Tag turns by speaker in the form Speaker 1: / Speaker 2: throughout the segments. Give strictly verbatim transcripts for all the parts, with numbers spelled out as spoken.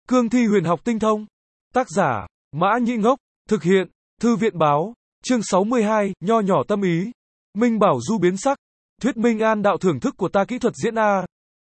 Speaker 1: Cương thi huyền học tinh thông. Tác giả, Mã Nhĩ Ngốc. Thực hiện, Thư viện Báo. Chương sáu mươi hai, nho nhỏ tâm ý. Minh Bảo Du biến sắc. Thuyết minh an đạo thưởng thức của ta kỹ thuật diễn a.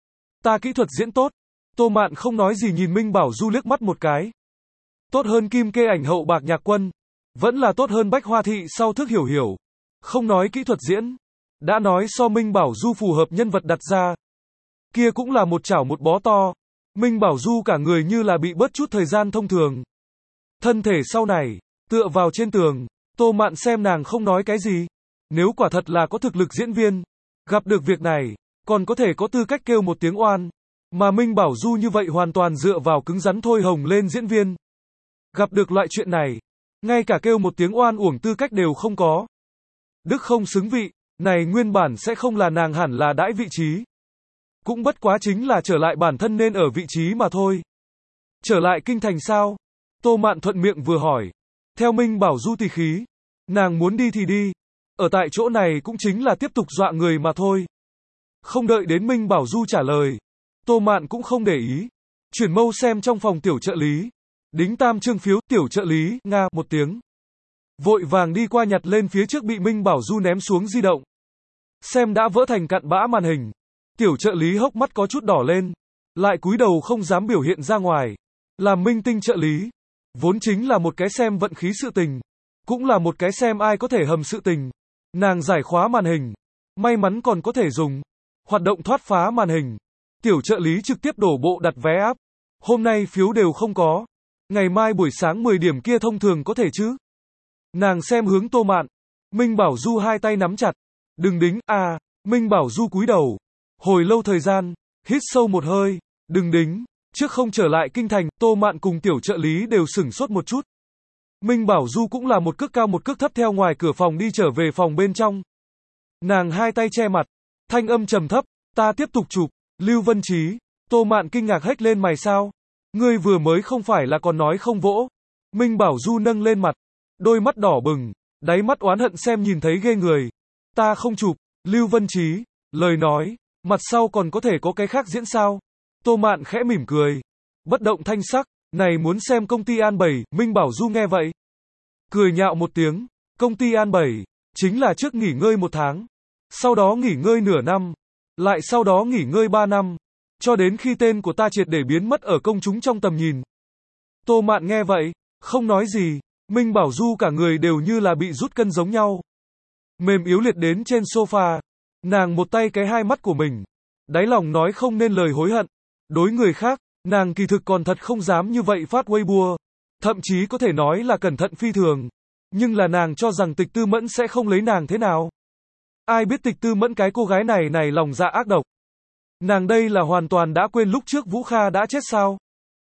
Speaker 1: Ta kỹ thuật diễn tốt. Tô Mạn không nói gì nhìn Minh Bảo Du liếc mắt một cái. Tốt hơn Kim Kê Ảnh hậu Bạc Nhạc Quân. Vẫn là tốt hơn Bách Hoa Thị sau Thức Hiểu Hiểu. Không nói kỹ thuật diễn. Đã nói so Minh Bảo Du phù hợp nhân vật đặt ra. Kia cũng là một chảo một bó to. Minh Bảo Du cả người như là bị bớt chút thời gian thông thường. Thân thể sau này, tựa vào trên tường, Tô Mạn xem nàng không nói cái gì. Nếu quả thật là có thực lực diễn viên, gặp được việc này, còn có thể có tư cách kêu một tiếng oan. Mà Minh Bảo Du như vậy hoàn toàn dựa vào cứng rắn thôi hồng lên diễn viên. Gặp được loại chuyện này, ngay cả kêu một tiếng oan uổng tư cách đều không có. Đức không xứng vị, này nguyên bản sẽ không là nàng hẳn là đãi vị trí. Cũng bất quá chính là trở lại bản thân nên ở vị trí mà thôi. Trở lại kinh thành sao? Tô Mạn thuận miệng vừa hỏi. Theo Minh Bảo Du tỳ khí, nàng muốn đi thì đi. Ở tại chỗ này cũng chính là tiếp tục dọa người mà thôi. Không đợi đến Minh Bảo Du trả lời, Tô Mạn cũng không để ý. Chuyển mâu xem trong phòng tiểu trợ lý. Đính tam trương phiếu, tiểu trợ lý, nga, một tiếng. Vội vàng đi qua nhặt lên phía trước bị Minh Bảo Du ném xuống di động. Xem đã vỡ thành cặn bã màn hình. Tiểu trợ lý hốc mắt có chút đỏ lên. Lại cúi đầu không dám biểu hiện ra ngoài. Làm minh tinh trợ lý. Vốn chính là một cái xem vận khí sự tình. Cũng là một cái xem ai có thể hầm sự tình. Nàng giải khóa màn hình. May mắn còn có thể dùng. Hoạt động thoát phá màn hình. Tiểu trợ lý trực tiếp đổ bộ đặt vé áp. Hôm nay phiếu đều không có. Ngày mai buổi sáng mười điểm kia thông thường có thể chứ? Nàng xem hướng Tô Mạn. Minh Bảo Du hai tay nắm chặt. Đừng đính, à, Minh Bảo Du cúi đầu. Hồi lâu thời gian, hít sâu một hơi. Đừng đính, trước không trở lại kinh thành, Tô Mạn cùng tiểu trợ lý đều sửng sốt một chút. Minh Bảo Du cũng là một cước cao một cước thấp theo ngoài cửa phòng đi trở về phòng bên trong. Nàng hai tay che mặt. Thanh âm trầm thấp, ta tiếp tục chụp. Lưu Vân Trí. Tô Mạn kinh ngạc hét lên mày sao? Ngươi vừa mới không phải là còn nói không vỗ. Minh Bảo Du nâng lên mặt. Đôi mắt đỏ bừng. Đáy mắt oán hận xem nhìn thấy ghê người. Ta không chụp. Lưu Vân Trí. Lời nói. Mặt sau còn có thể có cái khác diễn sao? Tô Mạn khẽ mỉm cười. Bất động thanh sắc. Này muốn xem công ty An Bảy. Minh Bảo Du nghe vậy. Cười nhạo một tiếng. Công ty An Bảy. Chính là trước nghỉ ngơi một tháng. Sau đó nghỉ ngơi nửa năm. Lại sau đó nghỉ ngơi ba năm. Cho đến khi tên của ta triệt để biến mất ở công chúng trong tầm nhìn. Tô Mạn nghe vậy. Không nói gì. Minh Bảo Du cả người đều như là bị rút cân giống nhau. Mềm yếu liệt đến trên sofa. Nàng một tay cái hai mắt của mình. Đáy lòng nói không nên lời hối hận. Đối người khác, nàng kỳ thực còn thật không dám như vậy phát Weibo. Thậm chí có thể nói là cẩn thận phi thường. Nhưng là nàng cho rằng Tịch Tư Mẫn sẽ không lấy nàng thế nào. Ai biết Tịch Tư Mẫn cái cô gái này này lòng dạ ác độc. Nàng đây là hoàn toàn đã quên lúc trước Vũ Kha đã chết sao.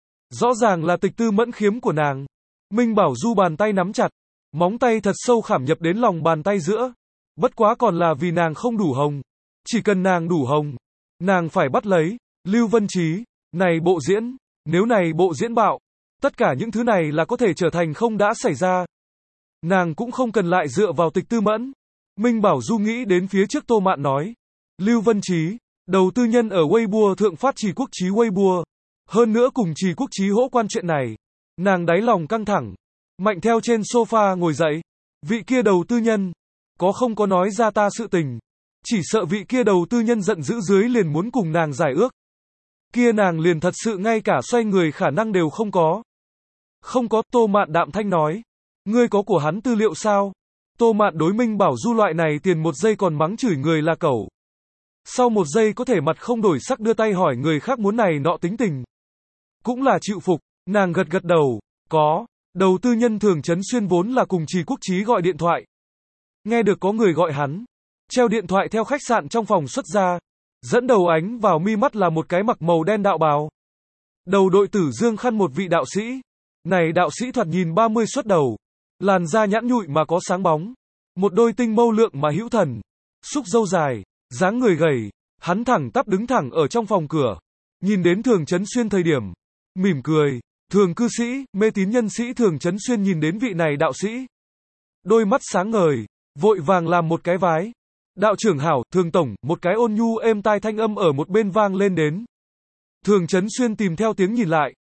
Speaker 1: Rõ ràng là Tịch Tư Mẫn khiếm của nàng. Minh Bảo Du bàn tay nắm chặt. Móng tay thật sâu khảm nhập đến lòng bàn tay giữa. Bất quá còn là vì nàng không đủ hồng. Chỉ cần nàng đủ hồng. Nàng phải bắt lấy. Lưu Vân Trí. Này bộ diễn. Nếu này bộ diễn bạo. Tất cả những thứ này là có thể trở thành không đã xảy ra. Nàng cũng không cần lại dựa vào Tịch Tư Mẫn. Minh Bảo Du nghĩ đến phía trước Tô Mạn nói. Lưu Vân Trí. Đầu tư nhân ở Weibo thượng phát Trì Quốc Chí Weibo. Hơn nữa cùng Trì Quốc Chí hỗ quan chuyện này. Nàng đáy lòng căng thẳng. Mạnh theo trên sofa ngồi dậy. Vị kia đầu tư nhân. Có không có nói ra ta sự tình. Chỉ sợ vị kia đầu tư nhân giận dữ dưới liền muốn cùng nàng giải ước. Kia nàng liền thật sự ngay cả xoay người khả năng đều không có. Không có, Tô Mạn đạm thanh nói. Ngươi có của hắn tư liệu sao? Tô Mạn đối Minh Bảo Du loại này tiền một giây còn mắng chửi người là cẩu. Sau một giây có thể mặt không đổi sắc đưa tay hỏi người khác muốn này nọ tính tình. Cũng là chịu phục, nàng gật gật đầu. Có, đầu tư nhân Thường Chấn Xuyên vốn là cùng Trì Quốc Chí gọi điện thoại. Nghe được có người gọi hắn. Treo điện thoại theo khách sạn trong phòng xuất ra. Dẫn đầu ánh vào mi mắt là một cái mặc màu đen đạo bào. Đầu đội tử dương khăn một vị đạo sĩ. Này đạo sĩ thoạt nhìn ba mươi xuất đầu. Làn da nhẵn nhụi mà có sáng bóng. Một đôi tinh mâu lượng mà hữu thần. Xúc râu dài. Dáng người gầy. Hắn thẳng tắp đứng thẳng ở trong phòng cửa. Nhìn đến Thường Chấn Xuyên thời điểm. Mỉm cười. Thường cư sĩ, mê tín nhân sĩ Thường Chấn Xuyên nhìn đến vị này đạo sĩ. Đôi mắt sáng ngời. Vội vàng làm một cái vái. Đạo trưởng hảo, Thường tổng, một cái ôn nhu êm tai thanh âm ở một bên vang lên đến. Thường Chấn Xuyên tìm theo tiếng nhìn lại.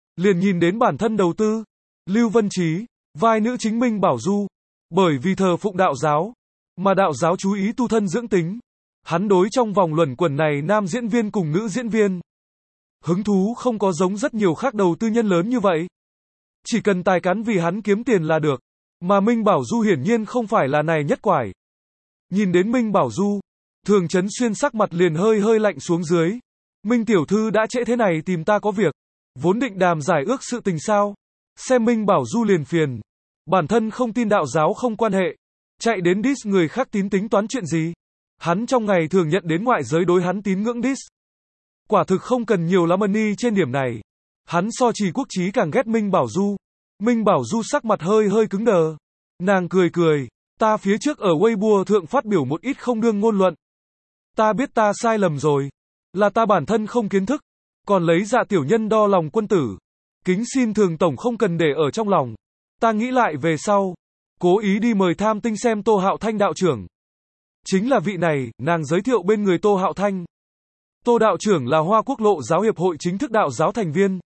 Speaker 1: liền nhìn đến bản thân đầu tư. Lưu Vân Trí, vai nữ chính Minh Bảo Du. Bởi vì thờ phụng đạo giáo, mà đạo giáo chú ý tu thân dưỡng tính. Hắn đối trong vòng luẩn quẩn này nam diễn viên cùng nữ diễn viên. Hứng thú không có giống rất nhiều khác đầu tư nhân lớn như vậy. Chỉ cần tài cán vì hắn kiếm tiền là được. Mà Minh Bảo Du hiển nhiên không phải là này nhất quải. Nhìn đến Minh Bảo Du, Thường Chấn Xuyên sắc mặt liền hơi hơi lạnh xuống dưới. Minh tiểu thư đã trễ thế này tìm ta có việc. Vốn định đàm giải ước sự tình sao. Xem Minh Bảo Du liền phiền. Bản thân không tin đạo giáo không quan hệ. Chạy đến diss người khác tín tính toán chuyện gì. Hắn trong ngày thường nhận đến ngoại giới đối hắn tín ngưỡng diss. Quả thực không cần nhiều lắm money trên điểm này. Hắn so Trì Quốc Chí càng ghét Minh Bảo Du. Minh Bảo Du sắc mặt hơi hơi cứng đờ. Nàng cười cười. Ta phía trước ở Weibo thượng phát biểu một ít không đương ngôn luận. Ta biết ta sai lầm rồi. Là ta bản thân không kiến thức. Còn lấy dạ tiểu nhân đo lòng quân tử. Kính xin Thường tổng không cần để ở trong lòng. Ta nghĩ lại về sau. Cố ý đi mời tham tinh xem Tô Hạo Thanh đạo trưởng. Chính là vị này, nàng giới thiệu bên người Tô Hạo Thanh. Tô đạo trưởng là Hoa Quốc Lộ Giáo Hiệp hội chính thức đạo giáo thành viên.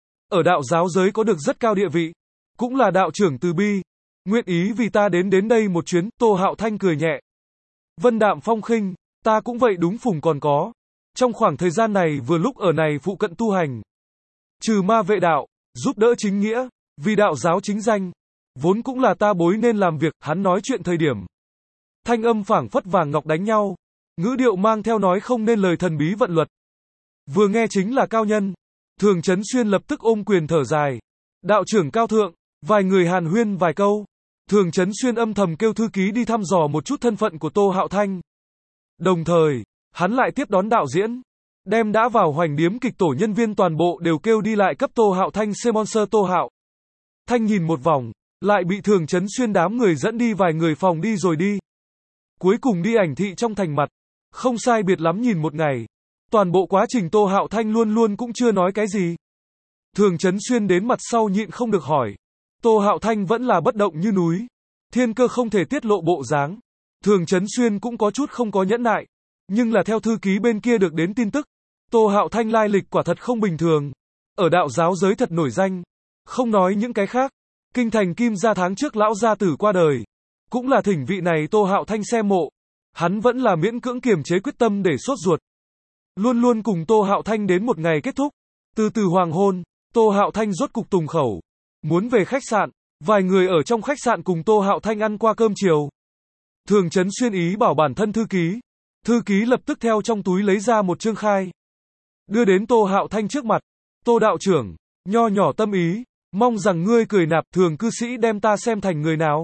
Speaker 1: Ở đạo giáo giới có được rất cao địa vị. Cũng là đạo trưởng từ bi. Nguyện ý vì ta đến đến đây một chuyến, Tô Hạo Thanh cười nhẹ. Vân đạm phong khinh, ta cũng vậy đúng phùng còn có. Trong khoảng thời gian này vừa lúc ở này phụ cận tu hành. Trừ ma vệ đạo, giúp đỡ chính nghĩa, vì đạo giáo chính danh. Vốn cũng là ta bối nên làm việc, hắn nói chuyện thời điểm. Thanh âm phảng phất vàng ngọc đánh nhau. Ngữ điệu mang theo nói không nên lời thần bí vận luật. Vừa nghe chính là cao nhân. Thường Chấn Xuyên lập tức ôm quyền thở dài. Đạo trưởng cao thượng, vài người hàn huyên vài câu. Thường Chấn Xuyên âm thầm kêu thư ký đi thăm dò một chút thân phận của Tô Hạo Thanh. Đồng thời, hắn lại tiếp đón đạo diễn. Đem đã vào Hoành Điếm kịch tổ nhân viên toàn bộ đều kêu đi lại cấp Tô Hạo Thanh sponsor Tô Hạo Thanh nhìn một vòng, lại bị Thường Chấn Xuyên đám người dẫn đi vài người phòng đi rồi đi. Cuối cùng đi ảnh thị trong thành mặt. Không sai biệt lắm nhìn một ngày. Toàn bộ quá trình Tô Hạo Thanh luôn luôn cũng chưa nói cái gì. Thường Chấn Xuyên đến mặt sau nhịn không được hỏi. Tô Hạo Thanh vẫn là bất động như núi. Thiên cơ không thể tiết lộ bộ dáng. Thường Chấn Xuyên cũng có chút không có nhẫn nại. Nhưng là theo thư ký bên kia được đến tin tức. Tô Hạo Thanh lai lịch quả thật không bình thường. Ở đạo giáo giới thật nổi danh. Không nói những cái khác. Kinh thành Kim gia tháng trước lão gia tử qua đời. Cũng là thỉnh vị này Tô Hạo Thanh xem mộ. Hắn vẫn là miễn cưỡng kiềm chế quyết tâm để sốt ruột. Luôn luôn cùng Tô Hạo Thanh đến một ngày kết thúc. Từ từ hoàng hôn, Tô Hạo Thanh rốt cục tùng khẩu. Muốn về khách sạn. Vài người ở trong khách sạn cùng Tô Hạo Thanh ăn qua cơm chiều. Thường Chấn Xuyên ý bảo bản thân thư ký. Thư ký lập tức theo trong túi lấy ra một chương khai. Đưa đến Tô Hạo Thanh trước mặt. Tô đạo trưởng, nho nhỏ tâm ý. Mong rằng ngươi cười nạp Thường cư sĩ đem ta xem thành người nào.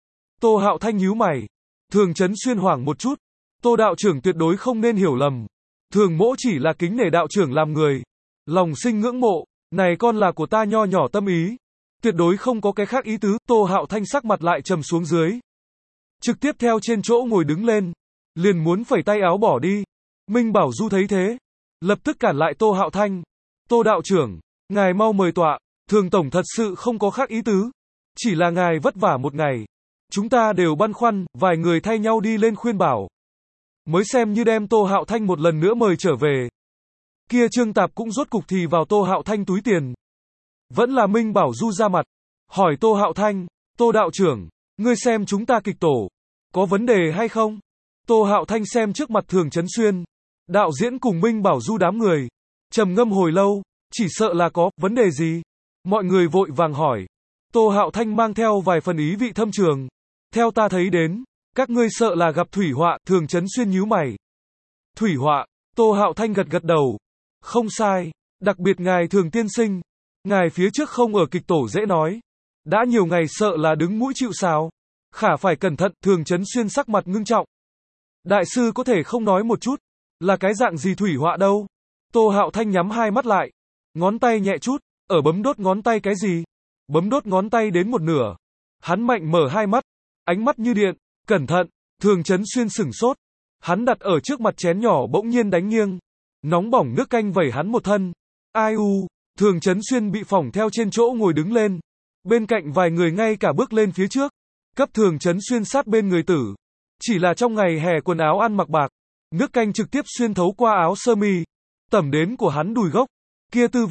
Speaker 1: Tô Hạo Thanh nhíu mày. Thường Chấn Xuyên hoảng một chút. Tô đạo trưởng tuyệt đối không nên hiểu lầm. Thường mỗ chỉ là kính nể đạo trưởng làm người. Lòng sinh ngưỡng mộ. Này con là của ta nho nhỏ tâm ý. Tuyệt đối không có cái khác ý tứ. Tô Hạo Thanh sắc mặt lại trầm xuống dưới. Trực tiếp theo trên chỗ ngồi đứng lên. Liền muốn phẩy tay áo bỏ đi. Minh Bảo Du thấy thế. Lập tức cản lại Tô Hạo Thanh. Tô đạo trưởng, ngài mau mời tọa. Thường tổng thật sự không có khác ý tứ. Chỉ là ngài vất vả một ngày. Chúng ta đều băn khoăn, vài người thay nhau đi lên khuyên bảo. Mới xem như đem Tô Hạo Thanh một lần nữa mời trở về. Kia Trương Tạp cũng rốt cục thì vào Tô Hạo Thanh túi tiền. Vẫn là Minh Bảo Du ra mặt. Hỏi Tô Hạo Thanh, Tô đạo trưởng, ngươi xem chúng ta kịch tổ. Có vấn đề hay không? Tô Hạo Thanh xem trước mặt Thường Chấn Xuyên. Đạo diễn cùng Minh Bảo Du đám người. Trầm ngâm hồi lâu, chỉ sợ là có vấn đề gì. Mọi người vội vàng hỏi. Tô Hạo Thanh mang theo vài phần ý vị thâm trường. Theo ta thấy đến, các ngươi sợ là gặp thủy họa. Thường Chấn Xuyên nhíu mày. Thủy họa? Tô Hạo Thanh gật gật đầu. Không sai, đặc biệt ngài Thường tiên sinh. Ngài phía trước không ở kịch tổ dễ nói. Đã nhiều ngày sợ là đứng mũi chịu sào. Khả phải cẩn thận. Thường Chấn Xuyên sắc mặt ngưng trọng. Đại sư có thể không nói một chút. Là cái dạng gì thủy họa đâu? Tô Hạo Thanh nhắm hai mắt lại. Ngón tay nhẹ chút. Ở bấm đốt ngón tay cái gì? Bấm đốt ngón tay đến một nửa. Hắn mạnh mở hai mắt. Ánh mắt như điện. Cẩn thận. Thường Chấn Xuyên sửng sốt. Hắn đặt ở trước mặt chén nhỏ bỗng nhiên đánh nghiêng. Nóng bỏng nước canh vẩy hắn một thân. Ai u. Thường Chấn Xuyên bị phỏng theo trên chỗ ngồi đứng lên. Bên cạnh vài người ngay cả bước lên phía trước. Cấp Thường Chấn Xuyên sát bên người tử. Chỉ là trong ngày hè quần áo ăn mặc bạc. Nước canh trực tiếp xuyên thấu qua áo sơ mi. Tẩm đến của hắn đùi gốc. Kia tư vị.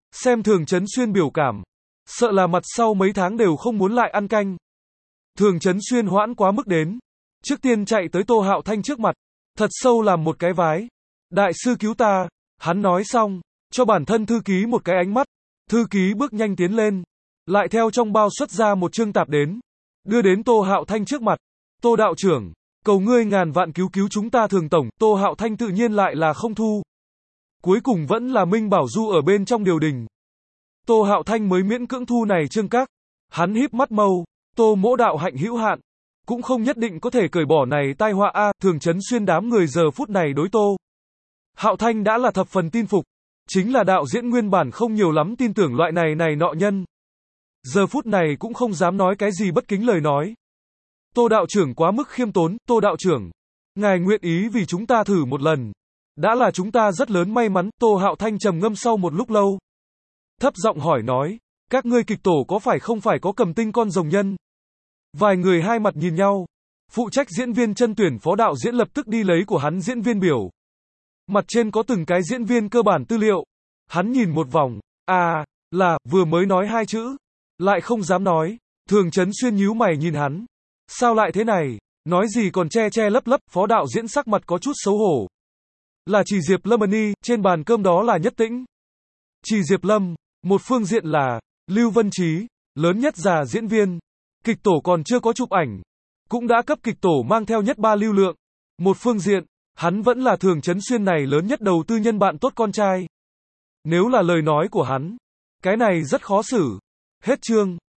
Speaker 1: Xem Thường Chấn Xuyên biểu cảm. Sợ là mặt sau mấy tháng đều không muốn lại ăn canh. Thường Chấn Xuyên hoãn quá mức đến. Trước tiên chạy tới Tô Hạo Thanh trước mặt. Thật sâu làm một cái vái. Đại sư cứu ta. Hắn nói xong. Cho bản thân thư ký một cái ánh mắt. Thư ký bước nhanh tiến lên. Lại theo trong bao xuất ra một chương tạp đến. Đưa đến Tô Hạo Thanh trước mặt. Tô đạo trưởng. Cầu ngươi ngàn vạn cứu cứu chúng ta Thường tổng. Tô Hạo Thanh tự nhiên lại là không thu. Cuối cùng vẫn là Minh Bảo Du ở bên trong điều đình. Tô Hạo Thanh mới miễn cưỡng thu này chương các. Hắn híp mắt mâu. Tô mỗ đạo hạnh hữu hạn. Cũng không nhất định có thể cởi bỏ này tai họa a. Thường Chấn Xuyên đám người giờ phút này đối Tô Hạo Thanh đã là thập phần tin phục. Chính là đạo diễn nguyên bản không nhiều lắm tin tưởng loại này này nọ nhân. Giờ phút này cũng không dám nói cái gì bất kính lời nói. Tô đạo trưởng quá mức khiêm tốn. Tô đạo trưởng. Ngài nguyện ý vì chúng ta thử một lần. Đã là chúng ta rất lớn may mắn. Tô Hạo Thanh trầm ngâm sau một lúc lâu. Thấp giọng hỏi nói. Các ngươi kịch tổ có phải không phải có cầm tinh con rồng nhân? Vài người hai mặt nhìn nhau. Phụ trách diễn viên chân tuyển phó đạo diễn lập tức đi lấy của hắn diễn viên biểu. Mặt trên có từng cái diễn viên cơ bản tư liệu. Hắn nhìn một vòng. À, là, vừa mới nói hai chữ. Lại không dám nói. Thường Chấn Xuyên nhíu mày nhìn hắn. Sao lại thế này? Nói gì còn che che lấp lấp. Phó đạo diễn sắc mặt có chút xấu hổ. Là chỉ Diệp Lâm Ân, trên bàn cơm đó là Nhất Tĩnh. Chỉ Diệp Lâm, một phương diện là Lưu Vân Trí, lớn nhất già diễn viên. Kịch tổ còn chưa có chụp ảnh. Cũng đã cấp kịch tổ mang theo nhất ba lưu lượng. Một phương diện, hắn vẫn là Thường Chấn Xuyên này lớn nhất đầu tư nhân bạn tốt con trai. Nếu là lời nói của hắn, cái này rất khó xử. Hết chương.